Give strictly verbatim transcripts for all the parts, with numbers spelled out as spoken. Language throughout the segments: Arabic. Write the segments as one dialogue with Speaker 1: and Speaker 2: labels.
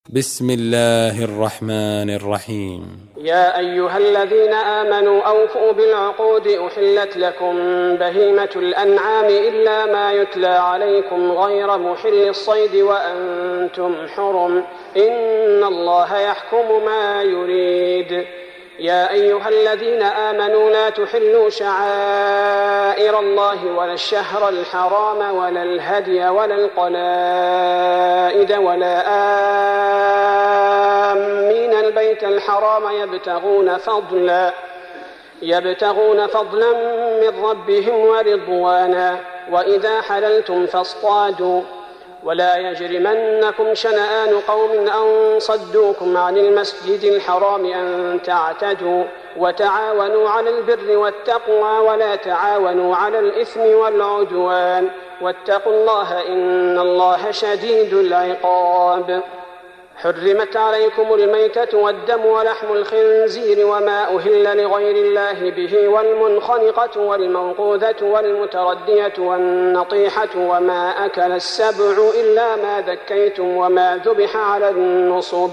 Speaker 1: بسم الله الرحمن الرحيم.
Speaker 2: يا أيها الذين آمنوا أوفوا بالعقود أحلت لكم بهيمة الأنعام إلا ما يتلى عليكم غير محل الصيد وأنتم حرم إن الله يحكم ما يريد. يا أيها الذين آمنوا لا تحلوا شعائر الله ولا الشهر الحرام ولا الهدي ولا القلائد ولا آمين البيت الحرام يبتغون فضلا يبتغون فضلا من ربهم ورضوانا وإذا حللتم فاصطادوا ولا يجرمنكم شنآن قوم أن صدوكم عن المسجد الحرام أن تعتدوا وتعاونوا على البر والتقوى ولا تعاونوا على الإثم والعدوان واتقوا الله إن الله شديد العقاب. حرمت عليكم الميتة والدم ولحم الخنزير وما أهل لغير الله به والمنخنقة والموقوذة والمتردية والنطيحة وما أكل السبع إلا ما ذكيتم وما ذبح على النصب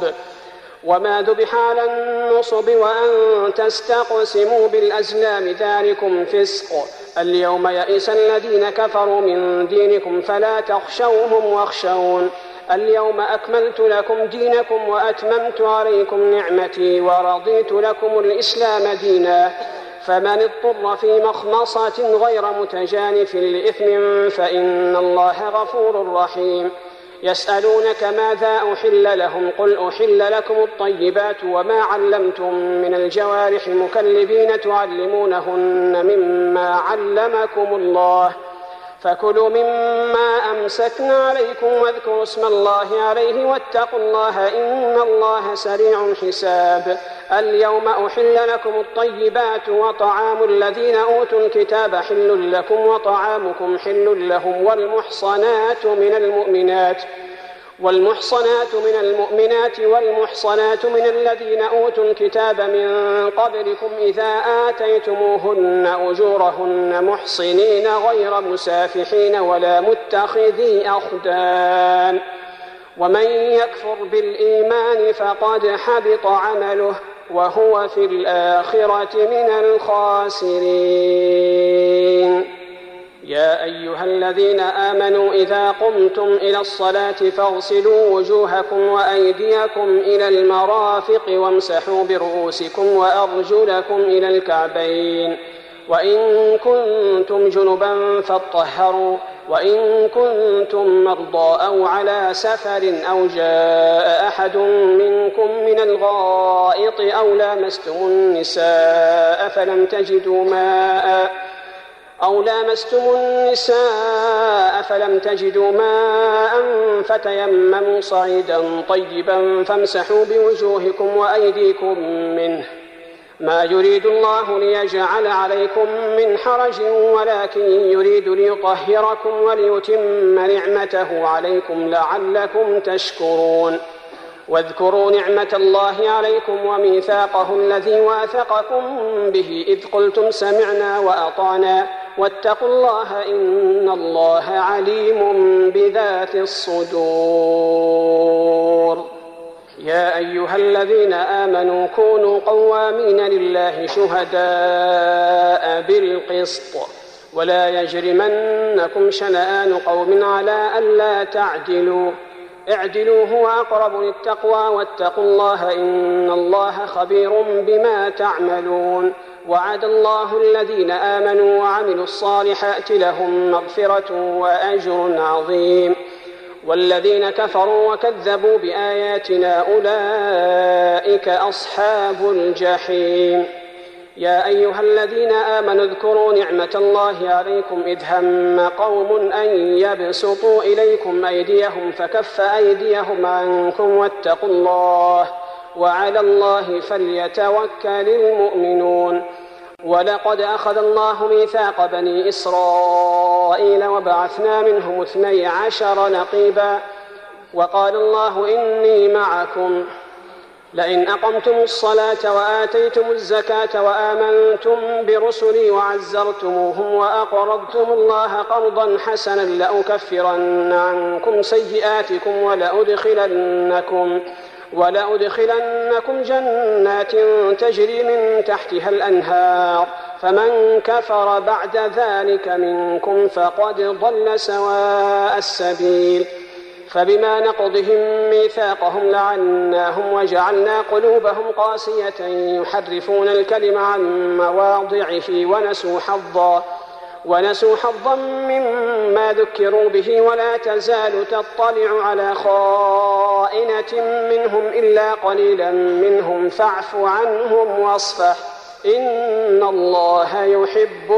Speaker 2: وما ذبح على النصب وأن تستقسموا بالأزلام ذلكم فسق. اليوم يئس الذين كفروا من دينكم فلا تخشوهم واخشون. اليوم أكملت لكم دينكم وأتممت عليكم نعمتي ورضيت لكم الإسلام دينا. فمن اضطر في مخمصة غير متجانف لإثم فإن الله غفور رحيم. يسألونك ماذا أحل لهم قل أحل لكم الطيبات وما علمتم من الجوارح مكلبين تعلمونهن مما علمكم الله فكلوا مما أمسكنا عليكم واذكروا اسم الله عليه واتقوا الله إن الله سريع الحساب. اليوم أحل لكم الطيبات وطعام الذين أوتوا الكتاب حل لكم وطعامكم حل لهم والمحصنات من المؤمنات والمحصنات من المؤمنات والمحصنات من الذين أوتوا الكتاب من قبلكم إذا آتيتموهن أجورهن محصنين غير مسافحين ولا متخذي أخدان ومن يكفر بالإيمان فقد حبط عمله وهو في الآخرة من الخاسرين. يا أيها الذين آمنوا إذا قمتم إلى الصلاة فاغسلوا وجوهكم وأيديكم إلى المرافق وامسحوا برؤوسكم وأرجلكم إلى الكعبين وإن كنتم جنبا فاطهروا وإن كنتم مرضى أو على سفر أو جاء أحد منكم من الغائط أو لامستم النساء فلم تجدوا ماء أو لامستم النساء فلم تجدوا ماء فتيمموا صعيدا طيبا فامسحوا بوجوهكم وأيديكم منه ما يريد الله ليجعل عليكم من حرج ولكن يريد ليطهركم وليتم نعمته عليكم لعلكم تشكرون. واذكروا نعمة الله عليكم وميثاقه الذي واثقكم به إذ قلتم سمعنا وأطعنا واتقوا الله إن الله عليم بذات الصدور. يا أيها الذين آمنوا كونوا قوامين لله شهداء بالقسط ولا يجرمنكم شنآن قوم على ألا تعدلوا اعدلوا هو أقرب للتقوى واتقوا الله إن الله خبير بما تعملون. وعد الله الذين آمنوا وعملوا الصالحات لهم مغفرة وأجر عظيم والذين كفروا وكذبوا بآياتنا أولئك أصحاب الجحيم. يا أيها الذين آمنوا اذكروا نعمة الله عليكم إذ هم قوم أن يبسطوا إليكم أيديهم فكف أيديهم عنكم واتقوا الله وعلى الله فليتوكل المؤمنون. ولقد أخذ الله ميثاق بني إسرائيل وبعثنا منهم اثني عشر نقيبا وقال الله إني معكم لئن أقمتم الصلاة وآتيتم الزكاة وآمنتم برسلي وعزرتموهم وأقرضتم الله قرضا حسنا لأكفرن عنكم سيئاتكم ولأدخلنكم ولأدخلنكم جنات تجري من تحتها الأنهار فمن كفر بعد ذلك منكم فقد ضل سواء السبيل. فبما نقضهم ميثاقهم لعناهم وجعلنا قلوبهم قاسية يحرفون الكلم عن مواضعه ونسوا حظا ونسوا حظا مما ذكروا به ولا تزال تطلع على خائنة منهم إلا قليلا منهم فاعف عنهم واصفح إن الله يحب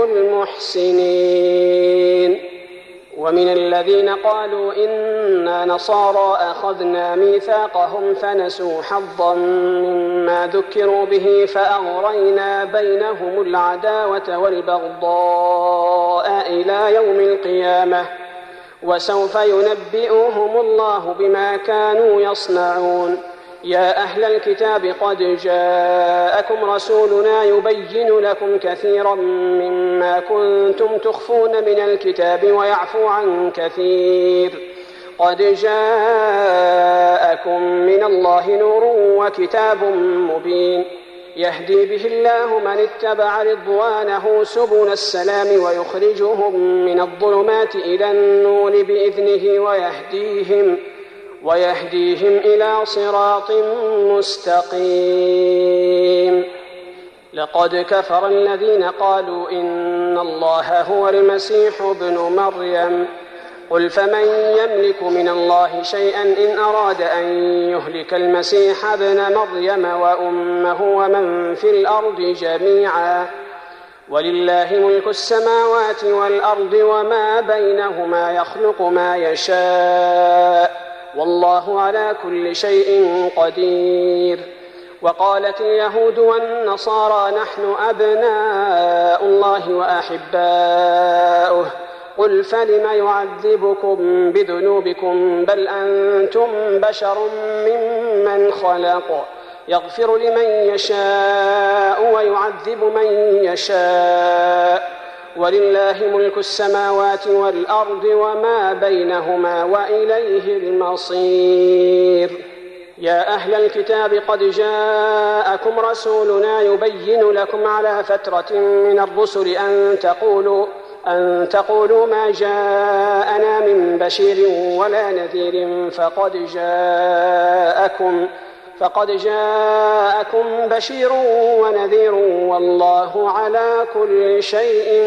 Speaker 2: المحسنين. ومن الذين قالوا إنا نصارى أخذنا ميثاقهم فنسوا حظا مما ذكروا به فأغرينا بينهم العداوة والبغضاء إلى يوم القيامة وسوف ينبئهم الله بما كانوا يصنعون. يا أهل الكتاب قد جاءكم رسولنا يبين لكم كثيرا مما كنتم تخفون من الكتاب ويعفو عن كثير قد جاءكم من الله نور وكتاب مبين يهدي به الله من اتبع رضوانه سبل السلام ويخرجهم من الظلمات إلى النور بإذنه ويهديهم ويهديهم إلى صراط مستقيم. لقد كفر الذين قالوا إن الله هو المسيح ابن مريم قل فمن يملك من الله شيئا إن أراد أن يهلك المسيح ابن مريم وأمه ومن في الأرض جميعا ولله ملك السماوات والأرض وما بينهما يخلق ما يشاء والله على كل شيء قدير. وقالت اليهود والنصارى نحن أبناء الله وأحباؤه قل فلم يعذبكم بذنوبكم بل أنتم بشر ممن خلق يغفر لمن يشاء ويعذب من يشاء ولله ملك السماوات والأرض وما بينهما وإليه المصير. يا أهل الكتاب قد جاءكم رسولنا يبين لكم على فترة من الرسل أن تقولوا أن تقولوا ما جاءنا من بشير ولا نذير فقد جاءكم فقد جاءكم بشير ونذير والله على كل شيء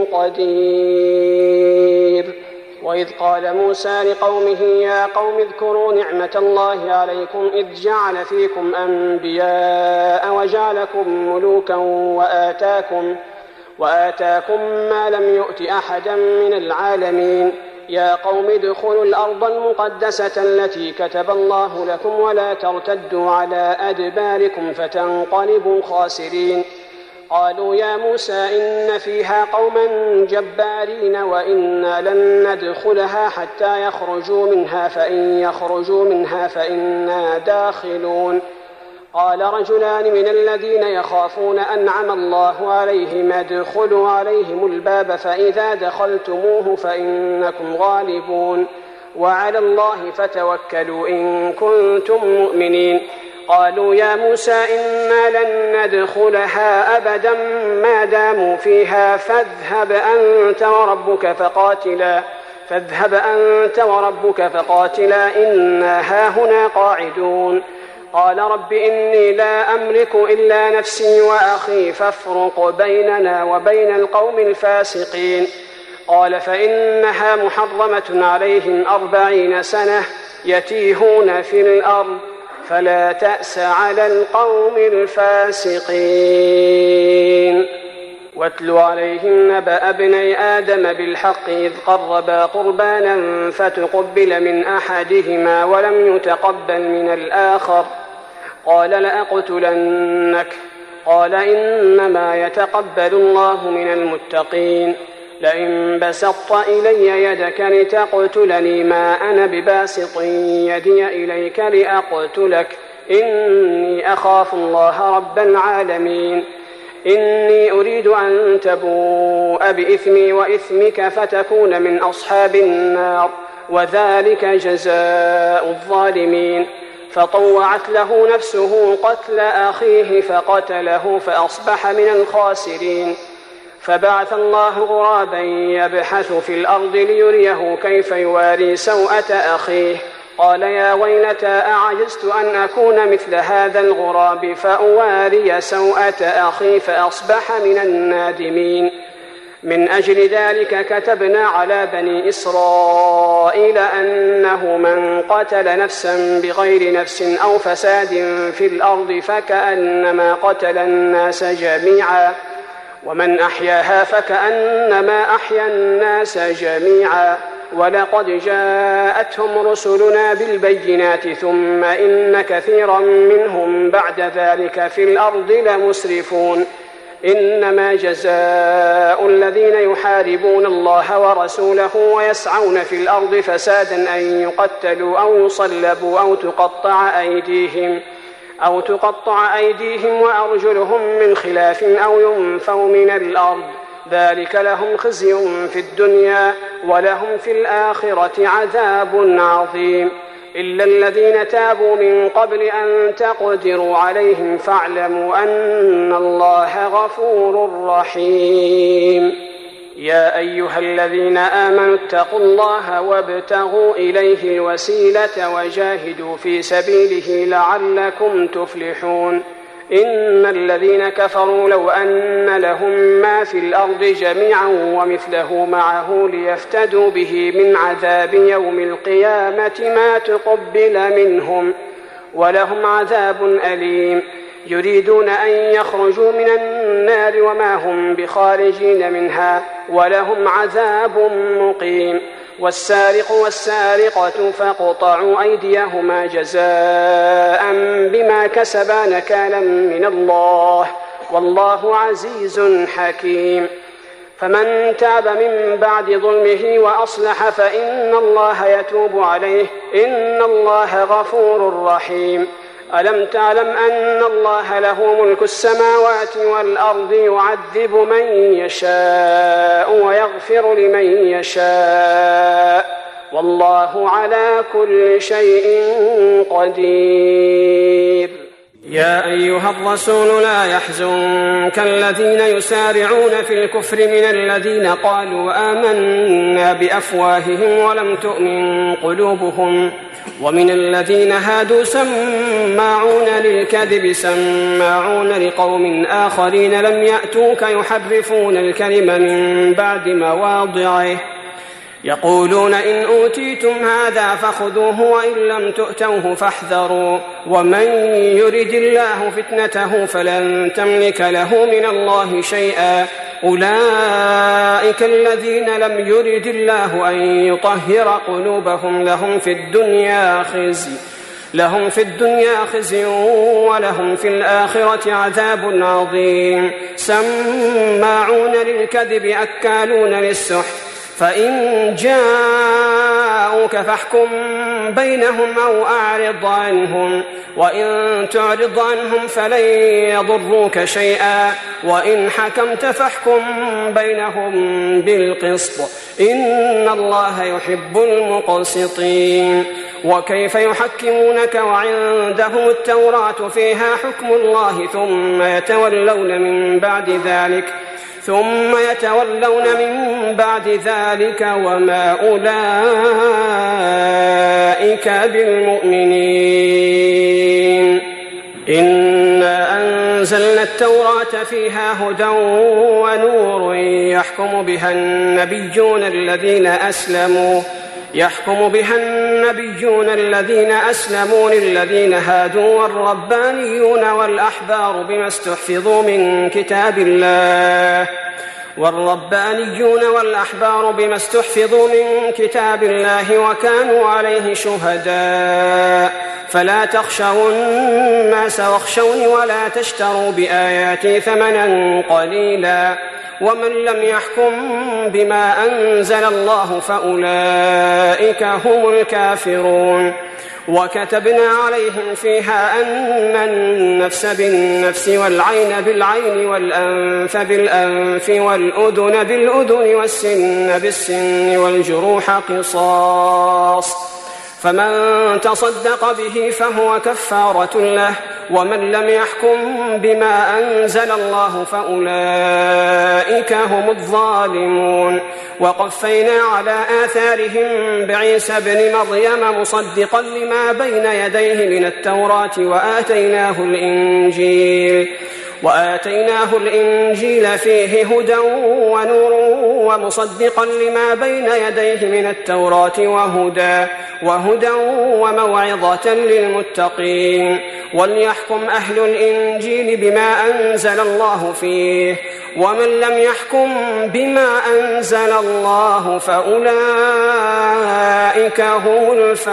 Speaker 2: قدير. وإذ قال موسى لقومه يا قوم اذكروا نعمة الله عليكم إذ جعل فيكم أنبياء وجعلكم ملوكا وآتاكم, وآتاكم ما لم يؤت أحدا من العالمين يا قوم ادخلوا الأرض المقدسة التي كتب الله لكم ولا ترتدوا على أدباركم فتنقلبوا خاسرين. قالوا يا موسى إن فيها قوما جبارين وإنا لن ندخلها حتى يخرجوا منها فإن يخرجوا منها فإنا داخلون. قال رجلان من الذين يخافون أنعم الله عليهم ادخلوا عليهم الباب فإذا دخلتموه فإنكم غالبون وعلى الله فتوكلوا إن كنتم مؤمنين. قالوا يا موسى إنا لن ندخلها أبدا ما داموا فيها فاذهب أنت وربك فقاتلا فاذهب أنت وربك فقاتلا إنا هاهنا قاعدون. قال رب إني لا أملك إلا نفسي وأخي فافرق بيننا وبين القوم الفاسقين. قال فإنها محرمة عليهم أربعين سنة يتيهون في الأرض فلا تأس على القوم الفاسقين. واتل عليهم نبأ ابني آدم بالحق إذ قربا قربانا فتقبل من أحدهما ولم يتقبل من الآخر قال لأقتلنك قال إنما يتقبل الله من المتقين. لئن بسطت إلي يدك لتقتلني ما أنا بباسط يدي إليك لأقتلك إني أخاف الله رب العالمين إني أريد أن تبوء بإثمي وإثمك فتكون من أصحاب النار وذلك جزاء الظالمين. فطوعت له نفسه قتل أخيه فقتله فأصبح من الخاسرين. فبعث الله غرابا يبحث في الأرض ليريه كيف يواري سوءة أخيه قال يا ويلتى أعجزت أن أكون مثل هذا الغراب فأواري سوءة أخي فأصبح من النادمين. من أجل ذلك كتبنا على بني إسرائيل أنه من قتل نفسا بغير نفس أو فساد في الأرض فكأنما قتل الناس جميعا ومن أحياها فكأنما أحيا الناس جميعا. ولقد جاءتهم رسلنا بالبينات ثم إن كثيرا منهم بعد ذلك في الأرض لمسرفون. إنما جزاء الذين يحاربون الله ورسوله ويسعون في الأرض فسادا أن يقتلوا أو يصلبوا أو تقطع أيديهم أو تقطع أيديهم وأرجلهم من خلاف أو ينفوا من الأرض ذلك لهم خزي في الدنيا ولهم في الآخرة عذاب عظيم. إلا الذين تابوا من قبل أن تقدروا عليهم فاعلموا أن الله غفور رحيم. يا أيها الذين آمنوا اتقوا الله وابتغوا إليه الوسيلة وجاهدوا في سبيله لعلكم تفلحون. إن الذين كفروا لو أن لهم ما في الأرض جميعا ومثله معه ليفتدوا به من عذاب يوم القيامة ما تقبل منهم ولهم عذاب أليم. يريدون أن يخرجوا من النار وما هم بخارجين منها ولهم عذاب مقيم. والسارق والسارقة فاقطعوا أيديهما جزاء بما كسبا نكالا من الله والله عزيز حكيم. فمن تاب من بعد ظلمه وأصلح فإن الله يتوب عليه إن الله غفور رحيم. ألم تعلم أن الله له ملك السماوات والأرض يعذب من يشاء ويغفر لمن يشاء والله على كل شيء قدير. يا أيها الرسول لا يحزنك الذين يسارعون في الكفر من الذين قالوا آمنا بأفواههم ولم تؤمن قلوبهم ومن الذين هادوا سماعون للكذب سماعون لقوم آخرين لم يأتوك يحرفون الكلم من بعد مواضعه يقولون إن أوتيتم هذا فخذوه وإن لم تؤتوه فاحذروا ومن يرد الله فتنته فلن تملك له من الله شيئا أولئك الذين لم يرد الله أن يطهر قلوبهم لهم في الدنيا خزي لهم في الدنيا خزي ولهم في الآخرة عذاب عظيم. سماعون للكذب أكالون للسحت فإن جاءوك فاحكم بينهم أو أعرض عنهم وإن تعرض عنهم فلن يضروك شيئا وإن حكمت فاحكم بينهم بالقسط إن الله يحب المقسطين. وكيف يحكمونك وعندهم التوراة فيها حكم الله ثم يتولون من بعد ذلك ثم يتولون من بعد ذلك وما أولئك بالمؤمنين. إنا أنزلنا التوراة فيها هدى ونور يحكم بها النبيون الذين أسلموا يحكم بها النبيون الذين أسلموا للذين هادوا والربانيون والأحبار بما استحفظوا من كتاب الله والربانيون والأحبار بما استحفظوا من كتاب الله وكانوا عليه شهداء فلا تخشوا الناس واخشوني ولا تشتروا بآياتي ثمنا قليلا ومن لم يحكم بما أنزل الله فأولئك هم الكافرون. وكتبنا عليهم فيها أن النفس بالنفس والعين بالعين والأنف بالأنف والأذن بالأذن والسن بالسن والجروح قصاص، فمن تصدق به فهو كفارة له، ومن لم يحكم بما أنزل الله فأولئك هم الظالمون. وقفينا على آثارهم بعيسى بن مريم مصدقا لما بين يديه من التوراة وآتيناه الإنجيل وآتيناه الإنجيل فيه هدى ونور ومصدقا لما بين يديه من التوراة وهدى وهدى وموعظة للمتقين. وليحكم أهل الإنجيل بما أنزل الله فيه، ومن لم يحكم بما أنزل الله فأولئك هم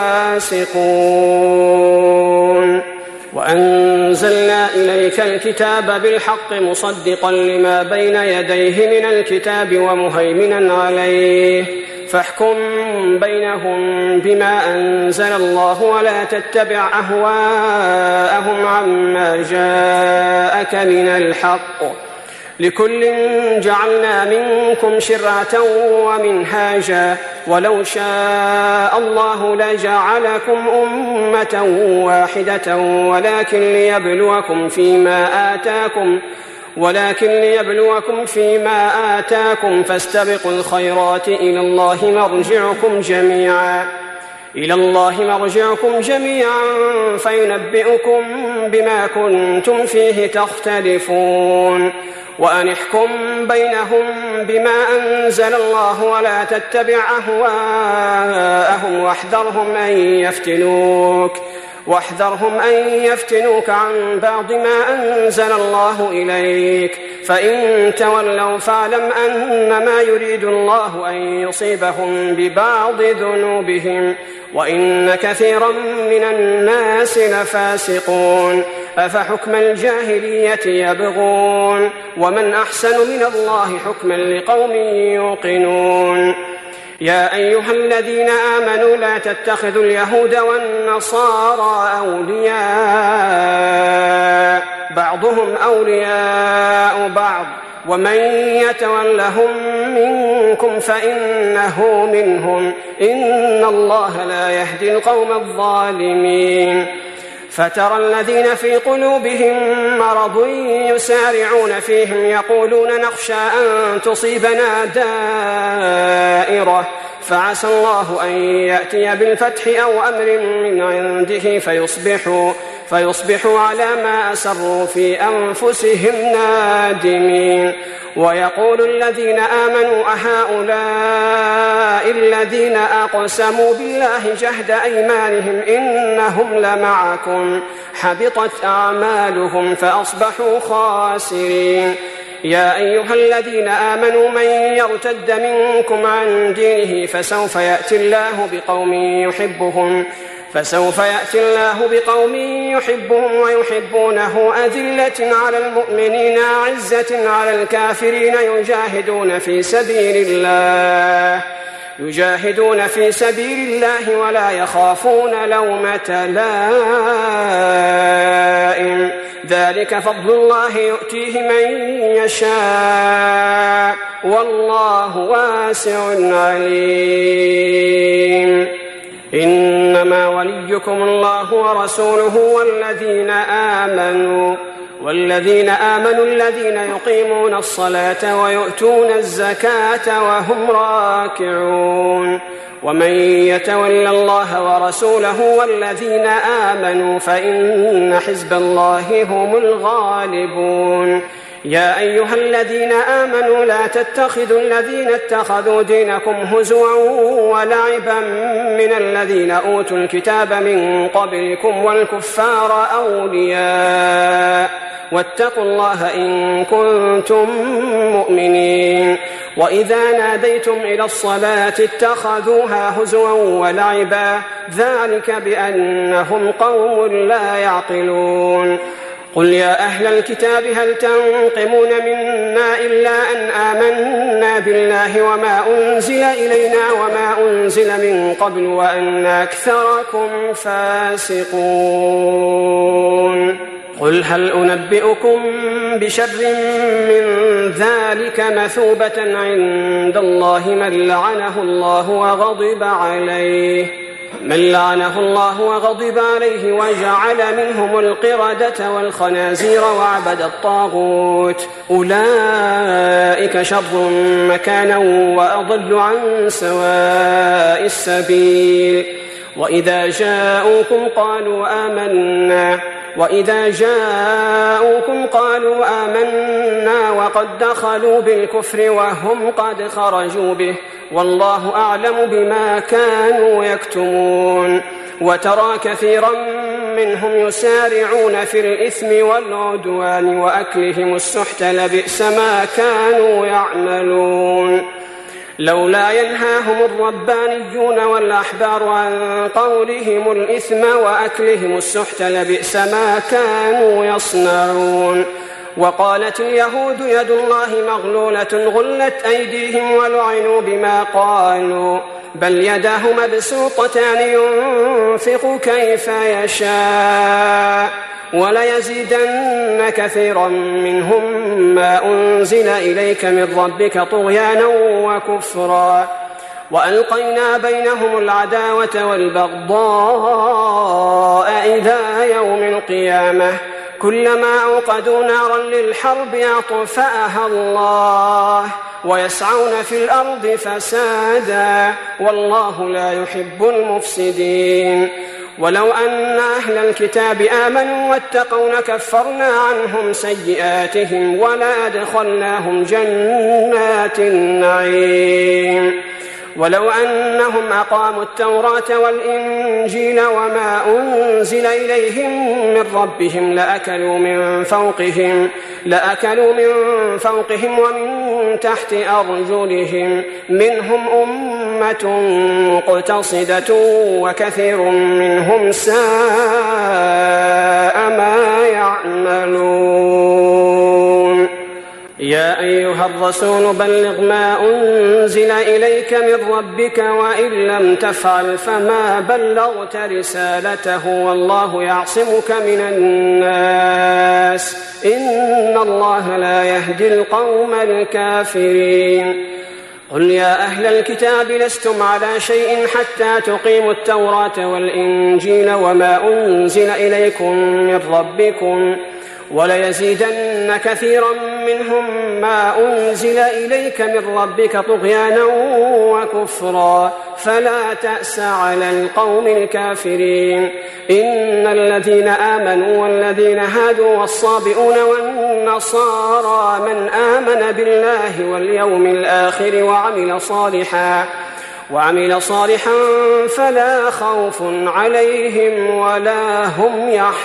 Speaker 2: الفاسقون. وأنزلنا إليك الكتاب بالحق مصدقا لما بين يديه من الكتاب ومهيمنا عليه، فاحكم بينهم بما أنزل الله ولا تتبع أهواءهم عما جاءك من الحق، لكل جعلنا منكم شرعة ومنهاجا، ولو شاء الله لجعلكم أمة واحدة ولكن ليبلوكم فيما آتاكم ولكن ليبلوكم فيما آتاكم فاستبقوا الخيرات إلى الله مرجعكم جميعا إلى الله مرجعكم جميعا فينبئكم بما كنتم فيه تختلفون. وأن احكم بينهم بما أنزل الله ولا تتبع أهواءهم واحذرهم أن يفتنوك واحذرهم أن يفتنوك عن بعض ما أنزل الله إليك، فإن تولوا فاعلم أنما يريد الله أن يصيبهم ببعض ذنوبهم وإن كثيرا من الناس لفاسقون. أفحكم الجاهلية يبغون ومن أحسن من الله حكما لقوم يوقنون. يا أيها الذين آمنوا لا تتخذوا اليهود والنصارى أولياء بعضهم أولياء بعض ومن يتولهم منكم فإنه منهم إن الله لا يهدي القوم الظالمين. فترى الذين في قلوبهم مرض يسارعون فيهم يقولون نخشى أن تصيبنا دائرة فعسى الله أن يأتي بالفتح أو أمر من عنده فيصبحوا, فيصبحوا على ما أسروا في أنفسهم نادمين. ويقول الذين آمنوا أهؤلاء الذين أقسموا بالله جهد أيمانهم إنهم لمعكم حبطت أعمالهم فأصبحوا خاسرين. يا أيها الذين آمنوا من يرتد منكم عن دينه فسوف يأتي الله بقوم يحبهم فسوف يأتي الله بقوم يحبهم ويحبونه أذلة على المؤمنين عزة على الكافرين يجاهدون في سبيل الله يجاهدون في سبيل الله ولا يخافون لومة لائم ذلك فضل الله يؤتيه من يشاء والله واسع عليم. إنما وليكم الله ورسوله والذين آمنوا والذين آمنوا الذين يقيمون الصلاة ويؤتون الزكاة وهم راكعون. ومن يتول الله ورسوله والذين آمنوا فإن حزب الله هم الغالبون. يا أيها الذين آمنوا لا تتخذوا الذين اتخذوا دينكم هزوا ولعبا من الذين أوتوا الكتاب من قبلكم والكفار أولياء واتقوا الله إن كنتم مؤمنين. وإذا ناديتم إلى الصلاة اتخذوها هزوا ولعبا ذلك بأنهم قوم لا يعقلون. قل يا أهل الكتاب هل تنقمون منا إلا أن آمنا بالله وما أنزل إلينا وما أنزل من قبل وأن أكثركم فاسقون قل هل أنبئكم بشر من ذلك مثوبة عند الله من لعنه الله وغضب عليه من لعنه الله وغضب عليه وجعل منهم القردة والخنازير وعبد الطاغوت أولئك شر مكانا وأضل عن سواء السبيل وإذا جاءوكم قالوا آمنا وإذا جاءوكم قالوا آمنا وقد دخلوا بالكفر وهم قد خرجوا به والله أعلم بما كانوا يكتمون وترى كثيرا منهم يسارعون في الإثم والعدوان وأكلهم السحت لبئس ما كانوا يعملون لولا ينهاهم الربانيون والأحبار عن قولهم الإثم وأكلهم السحت لبئس ما كانوا يصنعون وقالت اليهود يد الله مغلولة غلت أيديهم ولعنوا بما قالوا بل يداه مبسوطتان ينفق كيف يشاء وليزيدن كثيرا منهم ما أنزل إليك من ربك طغيانا وكفرا وألقينا بينهم العداوة والبغضاء إلى يوم القيامة كلما أوقدوا نارا للحرب أطفأها الله ويسعون في الأرض فسادا والله لا يحب المفسدين ولو أن أهل الكتاب آمنوا واتقوا لكفرنا عنهم سيئاتهم ولأدخلناهم جنات النعيم ولو أنهم أقاموا التوراة والإنجيل وما أنزل إليهم من ربهم لأكلوا من فوقهم لأكلوا من فوقهم ومن تحت أرجلهم منهم أمة مقتصدة وكثير منهم ساء ما يعملون يا أيها الرسول بلغ ما أنزل إليك من ربك وإن لم تفعل فما بلغت رسالته والله يعصمك من الناس إن الله لا يهدي القوم الكافرين قل يا أهل الكتاب لستم على شيء حتى تقيموا التوراة والإنجيل وما أنزل إليكم من ربكم وليزيدن كثيرا منهم ما أنزل إليك من ربك طغيانا وكفرا فلا تأس على القوم الكافرين إن الذين آمنوا والذين هادوا والصابئون والنصارى من آمن بالله واليوم الآخر وعمل صالحا وعمل صالحا فلا خوف عليهم ولا هم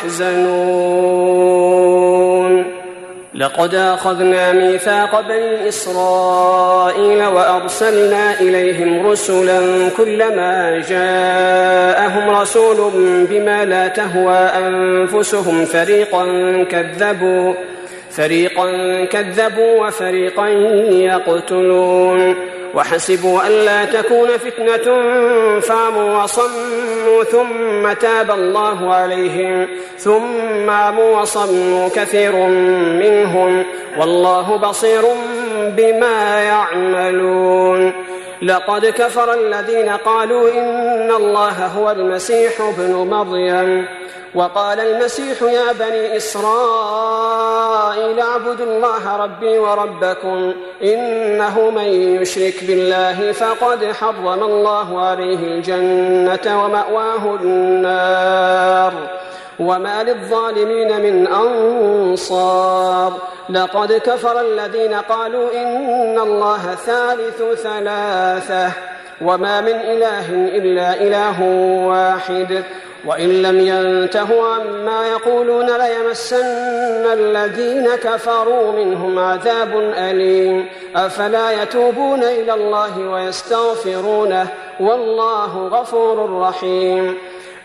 Speaker 2: يحزنون لقد أخذنا ميثاق بني إسرائيل وأرسلنا إليهم رسلا كلما جاءهم رسول بما لا تهوى أنفسهم فريقا كذبوا فريقا كذبوا وفريقا يقتلون وحسبوا ألا تكون فتنة فعموا وصموا ثم تاب الله عليهم ثم عموا وصموا كثير منهم والله بصير بما يعملون لقد كفر الذين قالوا إن الله هو المسيح ابن مريم وقال المسيح يا بني إسرائيل اعبدوا الله ربي وربكم إنه من يشرك بالله فقد حرم الله عليه الجنة ومأواه النار وما للظالمين من أنصار لقد كفر الذين قالوا إن الله ثالث ثلاثة وما من إله إلا إله واحد وإن لم ينتهوا عما يقولون ليمسن الذين كفروا منهم عذاب أليم أفلا يتوبون إلى الله ويستغفرونه والله غفور رحيم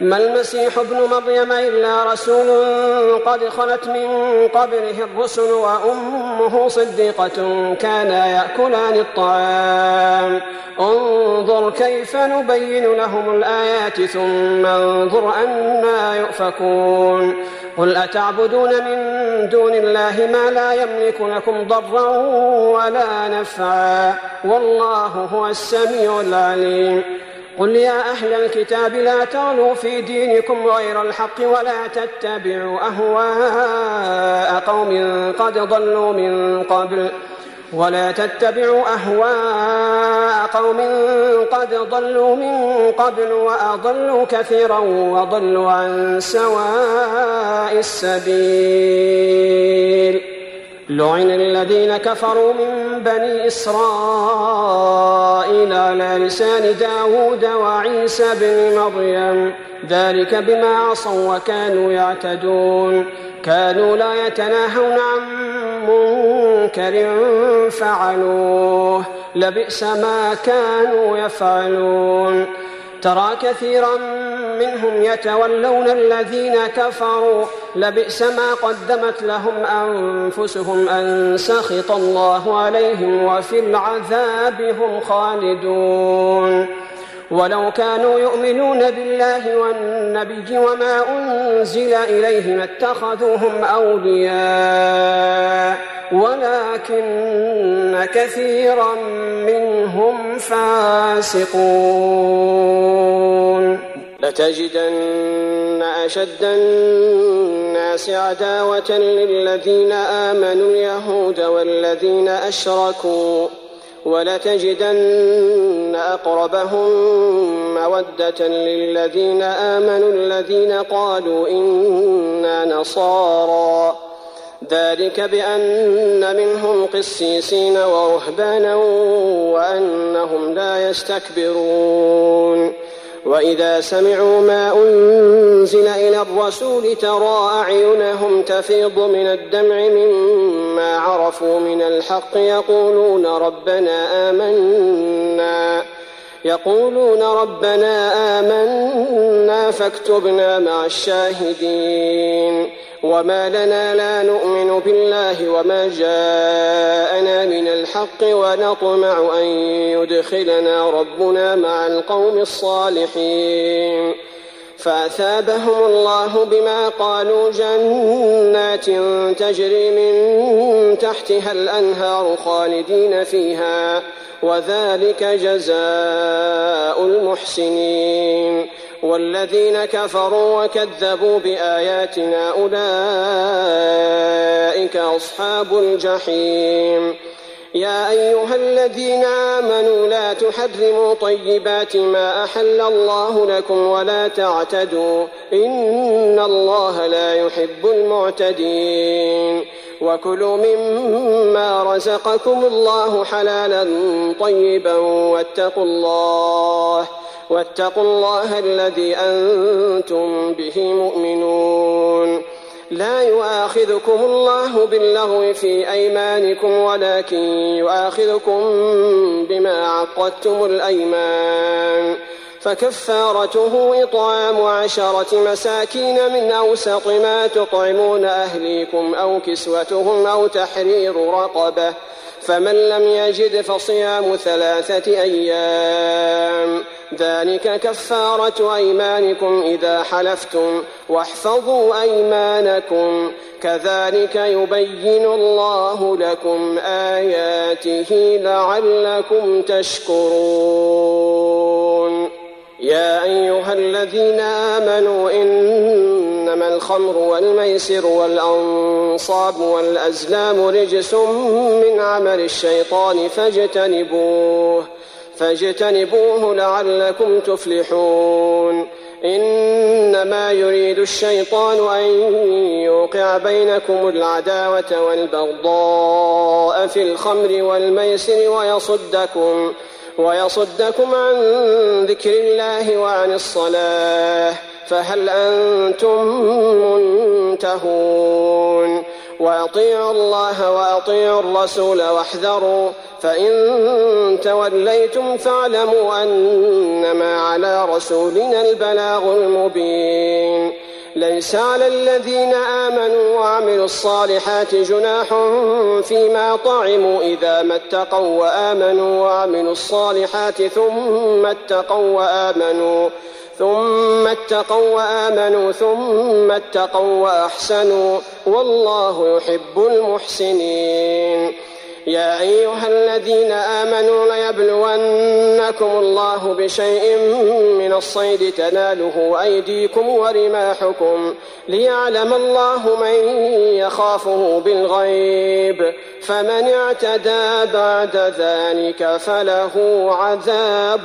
Speaker 2: ما المسيح ابن مريم إلا رسول قد خلت من قبله الرسل وأمه صديقة كانا يأكلان الطعام انظر كيف نبين لهم الآيات ثم انظر أنى يؤفكون قل أتعبدون من دون الله ما لا يملك لكم ضرا ولا نفعا والله هو السميع العليم قل يا أهل الكتاب لا تغلوا في دينكم غير الحق ولا تتبعوا أهواء قوم قد ضلوا من قبل ولا تتبعوا أهواء قوم قد ضلوا من قبل وأضلوا كثيرا وضلوا عن سواء السبيل لعن الذين كفروا من بني إسرائيل على لسان داود وعيسى بن مريم ذلك بما عصوا وكانوا يعتدون كانوا لا يتناهون عن منكر فعلوه لبئس ما كانوا يفعلون ترى كثيرا منهم يتولون الذين كفروا لبئس ما قدمت لهم أنفسهم أن سخط الله عليهم وفي العذاب هم خالدون ولو كانوا يؤمنون بالله والنبي وما أنزل إليه ما اتخذوهم أولياء ولكن كثيرا منهم فاسقون لتجدن أشد الناس عداوة للذين آمنوا اليهود والذين أشركوا ولتجدن أقربهم مودة للذين آمنوا الذين قالوا إنا نصارى ذلك بأن منهم قسيسين ورهبانا وأنهم لا يستكبرون وإذا سمعوا ما أنزل إلى الرسول ترى أعينهم تفيض من الدمع مما عرفوا من الحق يقولون ربنا آمنا يقولون ربنا آمنا فاكتبنا مع الشاهدين وما لنا لا نؤمن بالله وما جاءنا من الحق ونطمع أن يدخلنا ربنا مع القوم الصالحين فأثابهم الله بما قالوا جنات تجري من تحتها الأنهار خالدين فيها وذلك جزاء المحسنين والذين كفروا وكذبوا بآياتنا أولئك أصحاب الجحيم يا أيها الذين آمنوا لا تحرموا طيبات ما أحل الله لكم ولا تعتدوا إن الله لا يحب المعتدين وكلوا مما رزقكم الله حلالا طيبا واتقوا الله واتقوا الله الذي أنتم به مؤمنون لا يؤاخذكم الله باللغو في أيمانكم ولكن يؤاخذكم بما عقدتم الأيمان فكفارته إطعام عشرة مساكين من أوسط ما تطعمون أهليكم أو كسوتهم أو تحرير رقبة فمن لم يجد فصيام ثلاثة أيام ذلك كفارة أيمانكم إذا حلفتم واحفظوا أيمانكم كذلك يبين الله لكم آياته لعلكم تشكرون يا أيها الذين آمنوا إنما الخمر والميسر والأنصاب والأزلام رجس من عمل الشيطان فاجتنبوه فاجتنبوه لعلكم تفلحون إنما يريد الشيطان أن يوقع بينكم العداوة والبغضاء في الخمر والميسر ويصدكم ويصدكم عن ذكر الله وعن الصلاة فهل أنتم منتهون وأطيعوا الله وأطيعوا الرسول واحذروا، فإن توليتم فاعلموا أنما على رسولنا البلاغ المبين. ليس على الذين آمنوا وعملوا الصالحات جناح فيما طعموا إذا ما اتقوا وآمنوا وعملوا الصالحات ثم اتقوا وآمنوا ثم اتقوا وآمنوا ثم اتقوا وأحسنوا والله يحب المحسنين. يا أيها الذين آمنوا ليبلونكم الله بشيء من الصيد تناله أيديكم ورماحكم ليعلم الله من يخافه بالغيب، فمن اعتدى بعد ذلك فله عذاب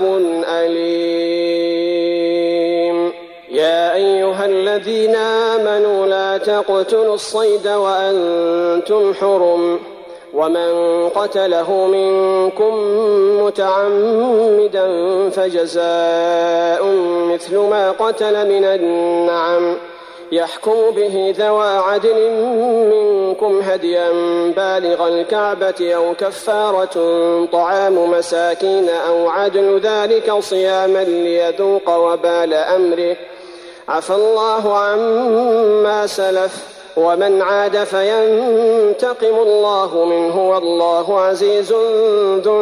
Speaker 2: أليم. يا أيها الذين آمنوا لا تقتلوا الصيد وأنتم حرم، ومن قتله منكم متعمدا فجزاء مثل ما قتل من النعم يحكم به ذوى عدل منكم هديا بالغ الكعبة أو كفارة طعام مساكين أو عدل ذلك صياما ليذوق وبال أمره، عفى الله عما سلف، ومن عاد فينتقم الله منه والله عزيز ذو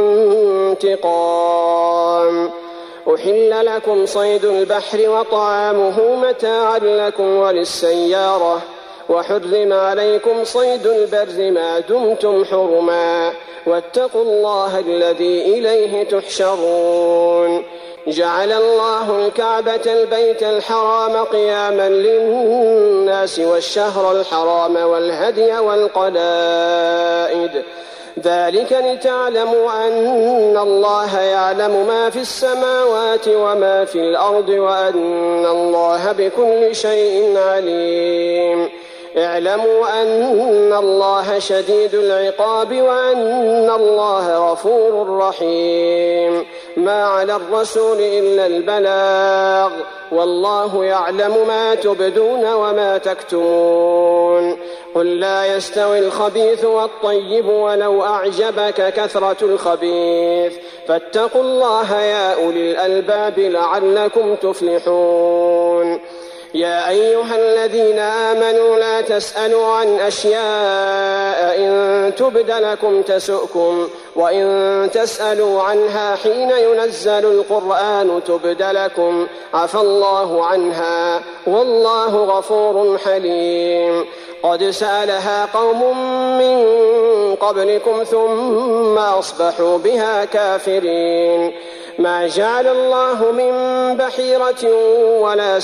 Speaker 2: انتقام. أحل لكم صيد البحر وطعامه متاعا لكم وللسيارة، وحرم عليكم صيد البر ما دمتم حرما، واتقوا الله الذي إليه تحشرون. جعل الله الكعبة البيت الحرام قياما للناس والشهر الحرام والهدي والقلائد، ذلك لتعلموا أن الله يعلم ما في السماوات وما في الأرض وأن الله بكل شيء عليم. اعلموا أن الله شديد العقاب وأن الله غفور رحيم. ما على الرسول إلا البلاغ، والله يعلم ما تبدون وما تكتمون. قل لا يستوي الخبيث والطيب ولو أعجبك كثرة الخبيث، فاتقوا الله يا أولي الألباب لعلكم تفلحون. يا أيها الذين آمنوا لا تسألوا عن أشياء إن تبد لكم تسؤكم، وإن تسألوا عنها حين ينزل القرآن تبد لكم عفى الله عنها والله غفور حليم. قد سألها قوم من قبلكم ثم أصبحوا بها كافرين. ما جعل الله من بحيرة ولا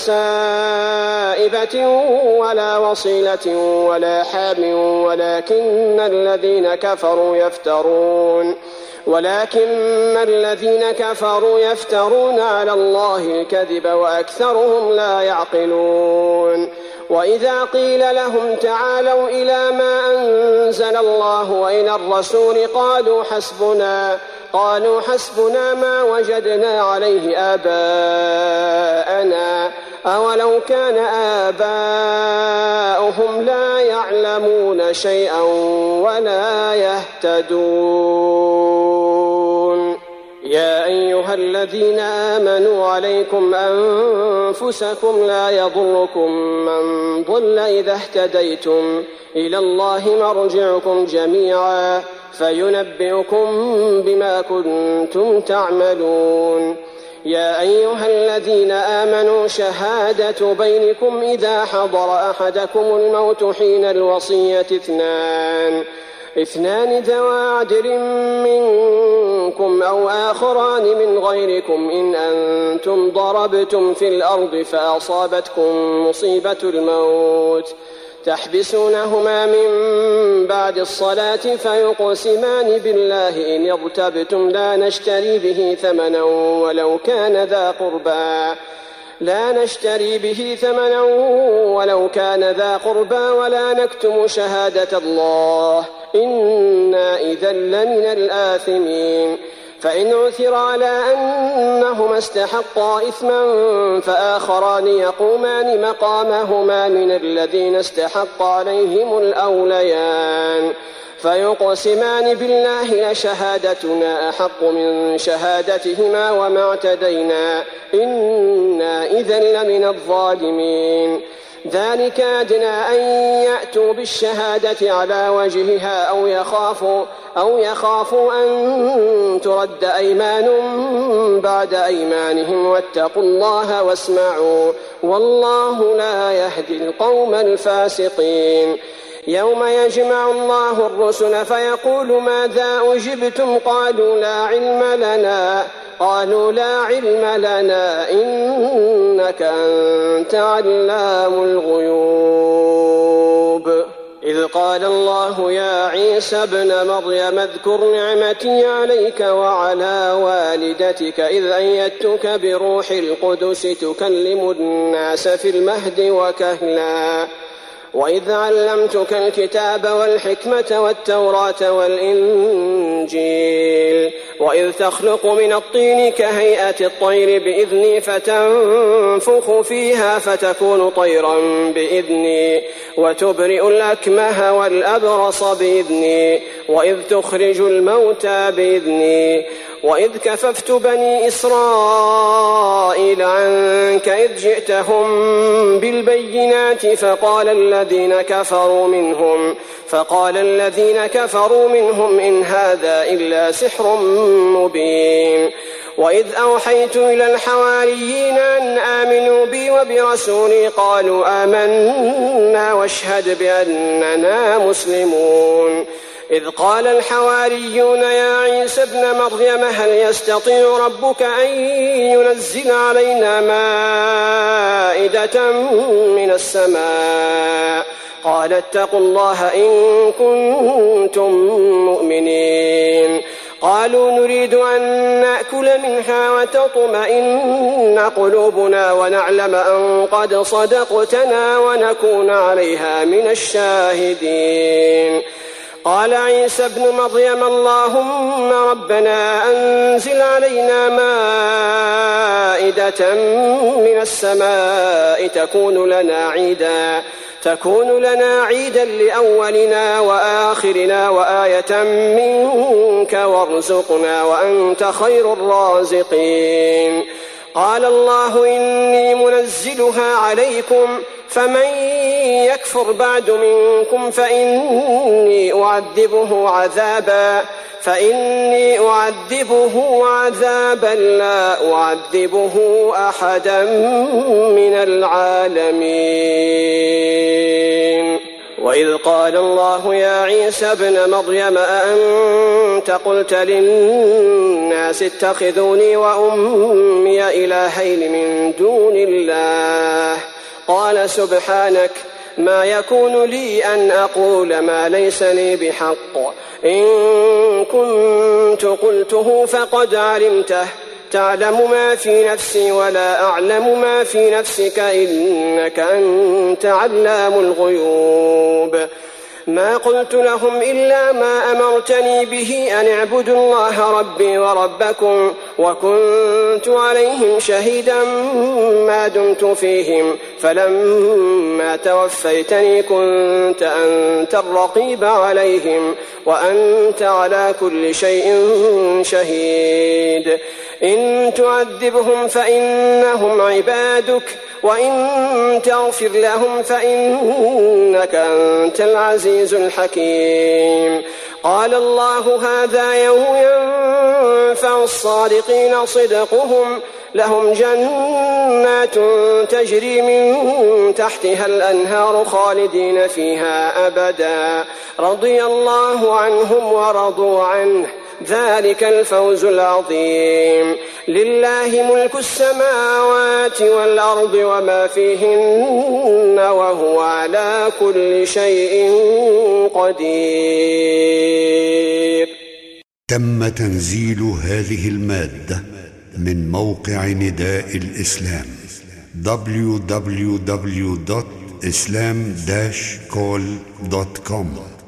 Speaker 2: سائبة ولا وصيلة ولا حام ولكن الذين كفروا يفترون ولكن الذين كفروا يفترون على الله الكذب وأكثرهم لا يعقلون. وإذا قيل لهم تعالوا إلى ما أنزل الله وإلى الرسول قالوا حسبنا قالوا حسبنا ما وجدنا عليه آباءنا أولو كان آباؤهم لا يعلمون شيئا ولا يهتدون. يا أيها الذين آمنوا عليكم أنفسكم لا يضركم من ضل إذا اهتديتم، إلى الله مرجعكم جميعا فينبئكم بما كنتم تعملون. يا أيها الذين آمنوا شهادة بينكم إذا حضر أحدكم الموت حين الوصية اثنان اثنان ذوى عدل منكم أو آخران من غيركم إن أنتم ضربتم في الأرض فأصابتكم مصيبة الموت تحبسونهما من بعد الصلاة فيقسمان بالله إن ارتبتم لا نشتري به ثمنا ولو كان ذا قربى لا نشتري به ثمنا ولو كان ذا قربى ولا نكتم شهادة الله إنا إذا لمن الآثمين. فإن عثر على أنهما استحقا إثما فآخران يقومان مقامهما من الذين استحق عليهم الأوليان فيقسمان بالله لشهادتنا أحق من شهادتهما وما اعتدينا إنا إذا لمن الظالمين. ذلك أدنى أن يأتوا بالشهادة على وجهها أو يخافوا, أو يخافوا أن ترد أيمان بعد أيمانهم واتقوا الله واسمعوا والله لا يهدي القوم الفاسقين. يوم يجمع الله الرسل فيقول ماذا أجبتم قالوا لا علم لنا قالوا لا علم لنا إنك أنت علام الغيوب. إذ قال الله يا عيسى ابن مريم اذكر نعمتي عليك وعلى والدتك إذ أيدتك بروح القدس تكلم الناس في المهد وكهلا وإذ علمتك الكتاب والحكمة والتوراة والإنجيل وإذ تخلق من الطين كهيئة الطير بإذني فتنفخ فيها فتكون طيرا بإذني وتبرئ الأكمه والأبرص بإذني وإذ تخرج الموتى بإذني وإذ كففت بني إسرائيل عنك إذ جئتهم بالبينات فقال الذين كفروا منهم فقال الذين كفروا منهم إن هذا إلا سحر مبين. وإذ أوحيت إلى الحواريين أن آمنوا بي وبرسولي قالوا آمنا واشهد بأننا مسلمون. إذ قال الحواريون يا عيسى ابن مريم هل يستطيع ربك أن ينزل علينا مائدة من السماء قال اتقوا الله إن كنتم مؤمنين. قالوا نريد أن نأكل منها وتطمئن قلوبنا ونعلم أن قد صدقتنا ونكون عليها من الشاهدين. قال عيسى ابن مريم اللهم ربنا أنزل علينا مائدة من السماء تكون لنا عيدا تكون لنا عيدا لأولنا وآخرنا وآية منك وارزقنا وأنت خير الرازقين. قال الله إني منزلها عليكم فمن يكفر بعد منكم فإني أعذبه عذابا فإني أعذبه عذابا لا أعذبه أحدا من العالمين. وإذ قال الله يا عيسى ابن مريم أأنت قلت للناس اتخذوني وأمي إلهين من دون الله قال سبحانك ما يكون لي أن أقول ما ليس لي بحق إن كنت قلته فقد علمته تعلم ما في نفسي ولا أعلم ما في نفسك إنك أنت علام الغيوب. ما قلت لهم إلا ما أمرتني به أن اعبدوا الله ربي وربكم وكنت عليهم شهيدا ما دمت فيهم فلما توفيتني كنت أنت الرقيب عليهم وأنت على كل شيء شهيد. إن تعذبهم فإنهم عبادك وإن تغفر لهم فإنك أنت العزيز الحكيم. قال الله هذا يوم ينفع الصادقين صدقهم لهم جنات تجري من تحتها الأنهار خالدين فيها أبدا رضي الله عنهم ورضوا عنه ذلك الفوز العظيم. لله ملك السماوات والأرض وما فيهن وهو على كل شيء قدير.
Speaker 3: تم تنزيل هذه المادة من موقع نداء الإسلام دبليو دبليو دبليو دوت إسلام داش كول دوت كوم.